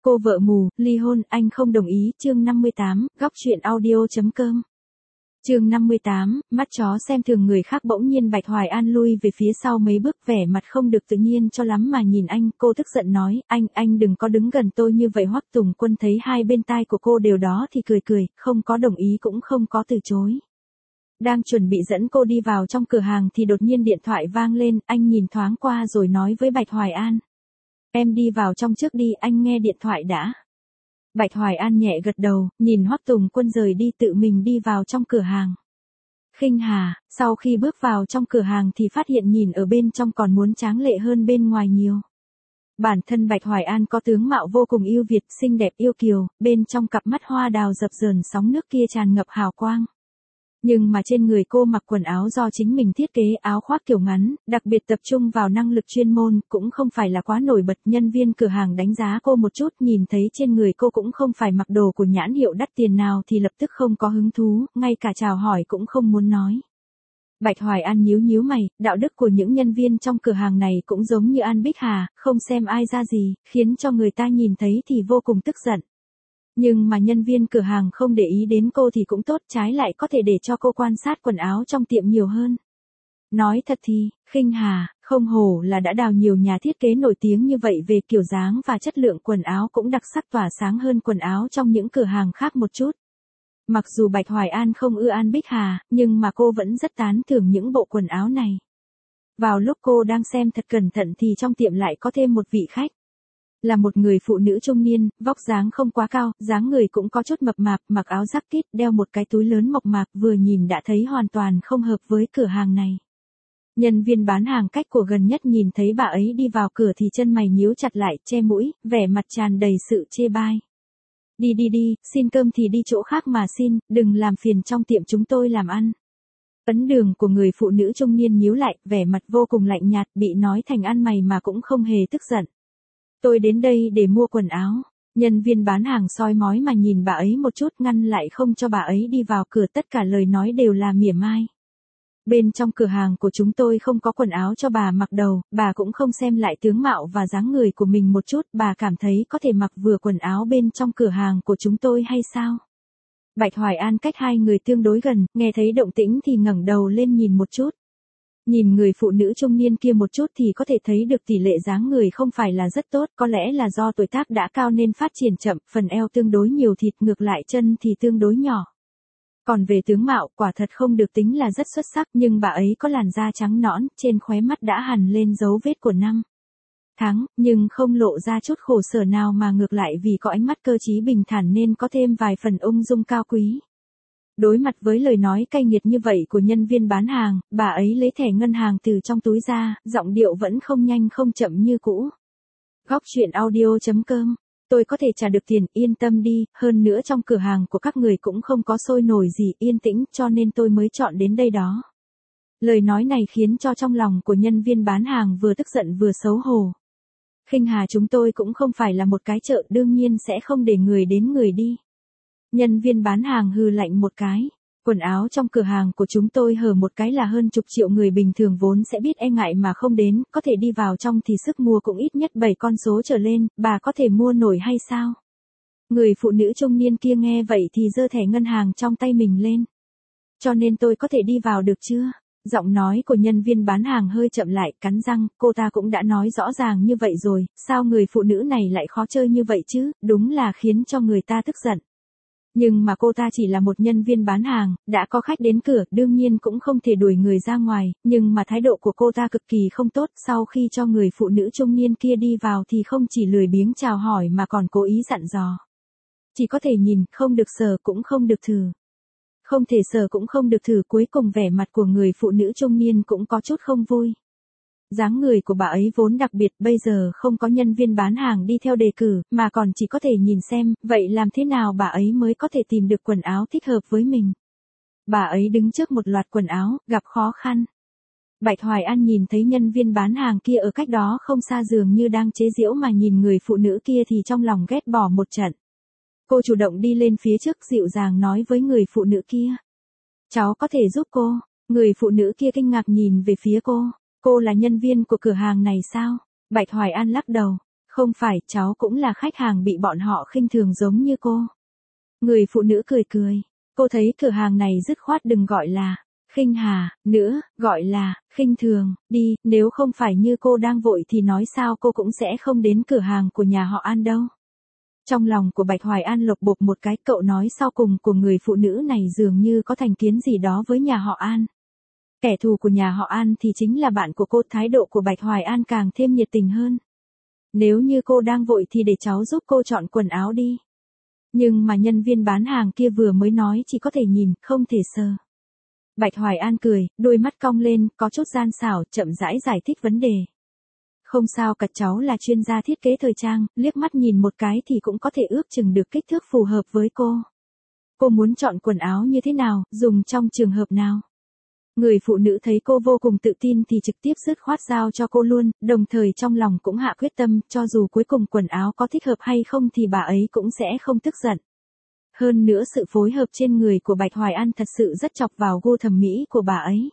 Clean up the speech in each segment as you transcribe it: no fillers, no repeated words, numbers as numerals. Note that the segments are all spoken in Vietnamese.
Cô vợ mù, ly hôn, anh không đồng ý, chương 58, góc chuyện audio.com. Chương 58, mắt chó xem thường người khác. Bỗng nhiên Bạch Hoài An lui về phía sau mấy bước, vẻ mặt không được tự nhiên cho lắm mà nhìn anh. Cô tức giận nói, anh đừng có đứng gần tôi như vậy. Hoắc Tùng Quân thấy hai bên tai của cô đều đó thì cười, không có đồng ý cũng không có từ chối. Đang chuẩn bị dẫn cô đi vào trong cửa hàng thì đột nhiên điện thoại vang lên. Anh nhìn thoáng qua rồi nói với Bạch Hoài An, em đi vào trong trước đi, anh nghe điện thoại đã. Bạch Hoài An nhẹ gật đầu, nhìn Hoắc Tùng Quân rời đi, tự mình đi vào trong cửa hàng. Khinh Hà, sau khi bước vào trong cửa hàng thì phát hiện nhìn ở bên trong còn muốn tráng lệ hơn bên ngoài nhiều. Bản thân Bạch Hoài An có tướng mạo vô cùng ưu việt, xinh đẹp yêu kiều, bên trong cặp mắt hoa đào dập dờn sóng nước kia tràn ngập hào quang. Nhưng mà trên người cô mặc quần áo do chính mình thiết kế, áo khoác kiểu ngắn, đặc biệt tập trung vào năng lực chuyên môn, cũng không phải là quá nổi bật. Nhân viên cửa hàng đánh giá cô một chút, nhìn thấy trên người cô cũng không phải mặc đồ của nhãn hiệu đắt tiền nào thì lập tức không có hứng thú, ngay cả chào hỏi cũng không muốn nói. Bạch Hoài An nhíu mày, đạo đức của những nhân viên trong cửa hàng này cũng giống như An Bích Hà, không xem ai ra gì, khiến cho người ta nhìn thấy thì vô cùng tức giận. Nhưng mà nhân viên cửa hàng không để ý đến cô thì cũng tốt, trái lại có thể để cho cô quan sát quần áo trong tiệm nhiều hơn. Nói thật thì, Khinh Hà, không hổ là đã đào nhiều nhà thiết kế nổi tiếng như vậy, về kiểu dáng và chất lượng quần áo cũng đặc sắc tỏa sáng hơn quần áo trong những cửa hàng khác một chút. Mặc dù Bạch Hoài An không ưa An Bích Hà, nhưng mà cô vẫn rất tán thưởng những bộ quần áo này. Vào lúc cô đang xem thật cẩn thận thì trong tiệm lại có thêm một vị khách. Là một người phụ nữ trung niên, vóc dáng không quá cao, dáng người cũng có chút mập mạp, mặc áo jacket, đeo một cái túi lớn mộc mạc, vừa nhìn đã thấy hoàn toàn không hợp với cửa hàng này. Nhân viên bán hàng cách của gần nhất nhìn thấy bà ấy đi vào cửa thì chân mày nhíu chặt lại, che mũi, vẻ mặt tràn đầy sự chê bai. Đi, xin cơm thì đi chỗ khác mà xin, đừng làm phiền trong tiệm chúng tôi làm ăn. Ấn đường của người phụ nữ trung niên nhíu lại, vẻ mặt vô cùng lạnh nhạt, bị nói thành ăn mày mà cũng không hề tức giận. Tôi đến đây để mua quần áo. Nhân viên bán hàng soi mói mà nhìn bà ấy một chút, ngăn lại không cho bà ấy đi vào cửa, tất cả lời nói đều là mỉa mai. Bên trong cửa hàng của chúng tôi không có quần áo cho bà mặc đầu, bà cũng không xem lại tướng mạo và dáng người của mình một chút, bà cảm thấy có thể mặc vừa quần áo bên trong cửa hàng của chúng tôi hay sao? Bạch Hoài An cách hai người tương đối gần, nghe thấy động tĩnh thì ngẩng đầu lên nhìn một chút. Nhìn người phụ nữ trung niên kia một chút thì có thể thấy được tỷ lệ dáng người không phải là rất tốt, có lẽ là do tuổi tác đã cao nên phát triển chậm, phần eo tương đối nhiều thịt, ngược lại chân thì tương đối nhỏ. Còn về tướng mạo, quả thật không được tính là rất xuất sắc, nhưng bà ấy có làn da trắng nõn, trên khóe mắt đã hằn lên dấu vết của năm tháng, nhưng không lộ ra chút khổ sở nào, mà ngược lại vì có ánh mắt cơ trí bình thản nên có thêm vài phần ung dung cao quý. Đối mặt với lời nói cay nghiệt như vậy của nhân viên bán hàng, bà ấy lấy thẻ ngân hàng từ trong túi ra, giọng điệu vẫn không nhanh không chậm như cũ. Góc chuyện audio.com. Tôi có thể trả được tiền, yên tâm đi, hơn nữa trong cửa hàng của các người cũng không có sôi nổi gì, yên tĩnh, cho nên tôi mới chọn đến đây đó. Lời nói này khiến cho trong lòng của nhân viên bán hàng vừa tức giận vừa xấu hổ. Khinh Hà, chúng tôi cũng không phải là một cái chợ, đương nhiên sẽ không để người đến người đi. Nhân viên bán hàng hừ lạnh một cái. Quần áo trong cửa hàng của chúng tôi hở một cái là hơn chục triệu người bình thường vốn sẽ biết e ngại mà không đến, có thể đi vào trong thì sức mua cũng ít nhất 7 con số trở lên, bà có thể mua nổi hay sao? Người phụ nữ trung niên kia nghe vậy thì giơ thẻ ngân hàng trong tay mình lên. Cho nên tôi có thể đi vào được chưa? Giọng nói của nhân viên bán hàng hơi chậm lại, cắn răng, cô ta cũng đã nói rõ ràng như vậy rồi, sao người phụ nữ này lại khó chơi như vậy chứ, đúng là khiến cho người ta tức giận. Nhưng mà cô ta chỉ là một nhân viên bán hàng, đã có khách đến cửa, đương nhiên cũng không thể đuổi người ra ngoài, nhưng mà thái độ của cô ta cực kỳ không tốt, sau khi cho người phụ nữ trung niên kia đi vào thì không chỉ lười biếng chào hỏi mà còn cố ý dặn dò. Chỉ có thể nhìn, không được sờ cũng không được thử. Không thể sờ cũng không được thử, cuối cùng vẻ mặt của người phụ nữ trung niên cũng có chút không vui. Dáng người của bà ấy vốn đặc biệt, bây giờ không có nhân viên bán hàng đi theo đề cử, mà còn chỉ có thể nhìn xem, vậy làm thế nào bà ấy mới có thể tìm được quần áo thích hợp với mình? Bà ấy đứng trước một loạt quần áo, gặp khó khăn. Bạch Hoài An nhìn thấy nhân viên bán hàng kia ở cách đó không xa, dường như đang chế giễu mà nhìn người phụ nữ kia thì trong lòng ghét bỏ một trận. Cô chủ động đi lên phía trước, dịu dàng nói với người phụ nữ kia. Cháu có thể giúp cô? Người phụ nữ kia kinh ngạc nhìn về phía cô. Cô là nhân viên của cửa hàng này sao? Bạch Hoài An lắc đầu. Không phải, cháu cũng là khách hàng bị bọn họ khinh thường giống như cô. Người phụ nữ cười cười. Cô thấy cửa hàng này dứt khoát đừng gọi là khinh hà nữa, gọi là khinh thường đi, nếu không phải như cô đang vội thì nói sao cô cũng sẽ không đến cửa hàng của nhà họ An đâu. Trong lòng của Bạch Hoài An lộc bộp một cái, cậu nói sau cùng của người phụ nữ này dường như có thành kiến gì đó với nhà họ An. Kẻ thù của nhà họ An thì chính là bạn của cô, thái độ của Bạch Hoài An càng thêm nhiệt tình hơn. Nếu như cô đang vội thì để cháu giúp cô chọn quần áo đi. Nhưng mà nhân viên bán hàng kia vừa mới nói chỉ có thể nhìn, không thể sờ. Bạch Hoài An cười, đôi mắt cong lên, có chút gian xảo, chậm rãi giải thích vấn đề. Không sao cả, cháu là chuyên gia thiết kế thời trang, liếc mắt nhìn một cái thì cũng có thể ước chừng được kích thước phù hợp với cô. Cô muốn chọn quần áo như thế nào, dùng trong trường hợp nào? Người phụ nữ thấy cô vô cùng tự tin thì trực tiếp dứt khoát giao cho cô luôn, đồng thời trong lòng cũng hạ quyết tâm, cho dù cuối cùng quần áo có thích hợp hay không thì bà ấy cũng sẽ không tức giận. Hơn nữa sự phối hợp trên người của Bạch Hoài An thật sự rất chọc vào gu thẩm mỹ của bà ấy.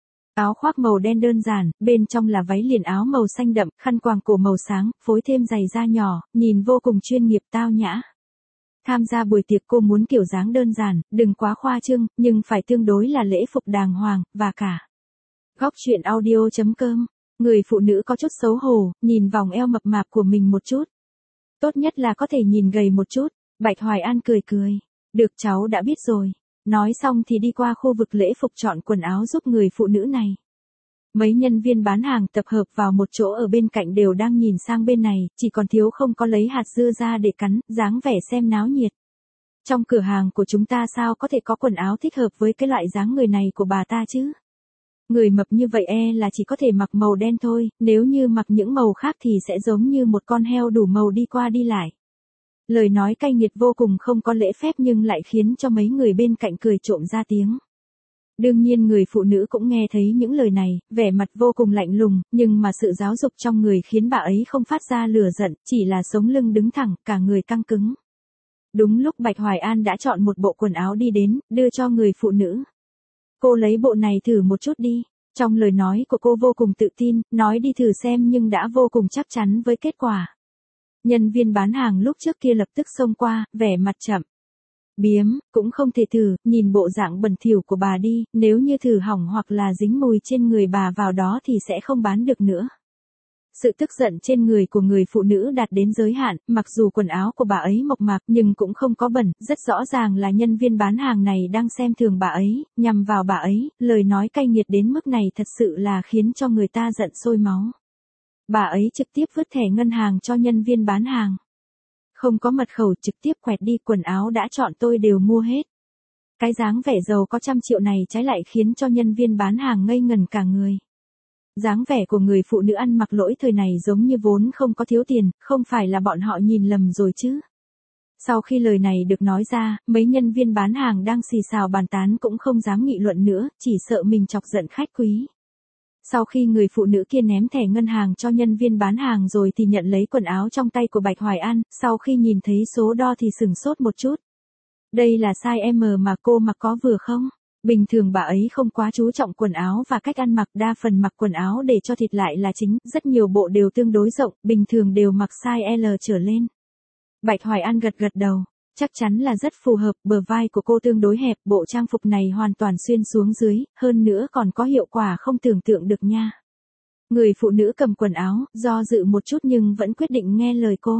Áo khoác màu đen đơn giản, bên trong là váy liền áo màu xanh đậm, khăn quàng cổ màu sáng, phối thêm giày da nhỏ, nhìn vô cùng chuyên nghiệp tao nhã. Tham gia buổi tiệc cô muốn kiểu dáng đơn giản, đừng quá khoa trương, nhưng phải tương đối là lễ phục đàng hoàng, và cả. Góc truyện audio.com. Người phụ nữ có chút xấu hổ, nhìn vòng eo mập mạp của mình một chút. Tốt nhất là có thể nhìn gầy một chút. Bạch Hoài An cười cười. Được, cháu đã biết rồi. Nói xong thì đi qua khu vực lễ phục chọn quần áo giúp người phụ nữ này. Mấy nhân viên bán hàng tập hợp vào một chỗ ở bên cạnh đều đang nhìn sang bên này, chỉ còn thiếu không có lấy hạt dưa ra để cắn, dáng vẻ xem náo nhiệt. Trong cửa hàng của chúng ta sao có thể có quần áo thích hợp với cái loại dáng người này của bà ta chứ? Người mập như vậy là chỉ có thể mặc màu đen thôi, nếu như mặc những màu khác thì sẽ giống như một con heo đủ màu đi qua đi lại. Lời nói cay nghiệt vô cùng không có lễ phép nhưng lại khiến cho mấy người bên cạnh cười trộm ra tiếng. Đương nhiên người phụ nữ cũng nghe thấy những lời này, vẻ mặt vô cùng lạnh lùng, nhưng mà sự giáo dục trong người khiến bà ấy không phát ra lửa giận, chỉ là sống lưng đứng thẳng, cả người căng cứng. Đúng lúc Bạch Hoài An đã chọn một bộ quần áo đi đến, đưa cho người phụ nữ. Cô lấy bộ này thử một chút đi. Trong lời nói của cô vô cùng tự tin, nói đi thử xem nhưng đã vô cùng chắc chắn với kết quả. Nhân viên bán hàng lúc trước kia lập tức xông qua, vẻ mặt chậm. Biếm, cũng không thể thử, nhìn bộ dạng bẩn thỉu của bà đi, nếu như thử hỏng hoặc là dính mùi trên người bà vào đó thì sẽ không bán được nữa. Sự tức giận trên người của người phụ nữ đạt đến giới hạn, mặc dù quần áo của bà ấy mộc mạc nhưng cũng không có bẩn, rất rõ ràng là nhân viên bán hàng này đang xem thường bà ấy, nhằm vào bà ấy, lời nói cay nghiệt đến mức này thật sự là khiến cho người ta giận sôi máu. Bà ấy trực tiếp vứt thẻ ngân hàng cho nhân viên bán hàng. Không có mật khẩu, trực tiếp quẹt đi, quần áo đã chọn tôi đều mua hết. Cái dáng vẻ giàu có trăm triệu này trái lại khiến cho nhân viên bán hàng ngây ngần cả người. Dáng vẻ của người phụ nữ ăn mặc lỗi thời này giống như vốn không có thiếu tiền, không phải là bọn họ nhìn lầm rồi chứ. Sau khi lời này được nói ra, mấy nhân viên bán hàng đang xì xào bàn tán cũng không dám nghị luận nữa, chỉ sợ mình chọc giận khách quý. Sau khi người phụ nữ kia ném thẻ ngân hàng cho nhân viên bán hàng rồi thì nhận lấy quần áo trong tay của Bạch Hoài An, sau khi nhìn thấy số đo thì sửng sốt một chút. Đây là size M mà cô mặc có vừa không? Bình thường bà ấy không quá chú trọng quần áo và cách ăn mặc, đa phần mặc quần áo để cho thịt lại là chính, rất nhiều bộ đều tương đối rộng, bình thường đều mặc size L trở lên. Bạch Hoài An gật gật đầu, chắc chắn là rất phù hợp, bờ vai của cô tương đối hẹp, bộ trang phục này hoàn toàn xuyên xuống dưới, hơn nữa còn có hiệu quả không tưởng tượng được nha. Người phụ nữ cầm quần áo, do dự một chút nhưng vẫn quyết định nghe lời cô.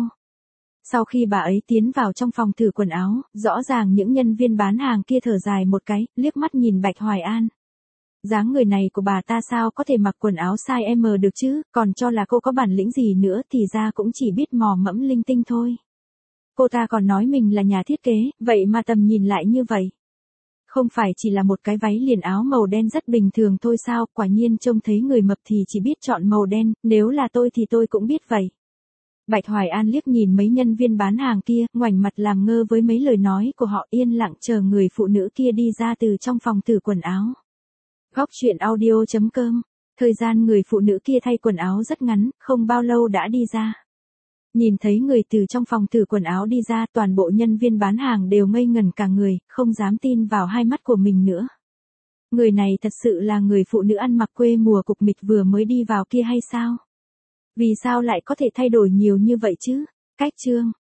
Sau khi bà ấy tiến vào trong phòng thử quần áo, rõ ràng những nhân viên bán hàng kia thở dài một cái, liếc mắt nhìn Bạch Hoài An. Dáng người này của bà ta sao có thể mặc quần áo size M được chứ, còn cho là cô có bản lĩnh gì nữa thì ra cũng chỉ biết mò mẫm linh tinh thôi. Cô ta còn nói mình là nhà thiết kế, vậy mà tầm nhìn lại như vậy. Không phải chỉ là một cái váy liền áo màu đen rất bình thường thôi sao, quả nhiên trông thấy người mập thì chỉ biết chọn màu đen, nếu là tôi thì tôi cũng biết vậy. Bạch Hoài An liếc nhìn mấy nhân viên bán hàng kia, ngoảnh mặt làm ngơ với mấy lời nói của họ, yên lặng chờ người phụ nữ kia đi ra từ trong phòng thử quần áo. Góc truyện audio.com. Thời gian người phụ nữ kia thay quần áo rất ngắn, không bao lâu đã đi ra. Nhìn thấy người từ trong phòng thử quần áo đi ra, toàn bộ nhân viên bán hàng đều ngây ngẩn cả người, không dám tin vào hai mắt của mình nữa. Người này thật sự là người phụ nữ ăn mặc quê mùa cục mịch vừa mới đi vào kia hay sao? Vì sao lại có thể thay đổi nhiều như vậy chứ? Cách chương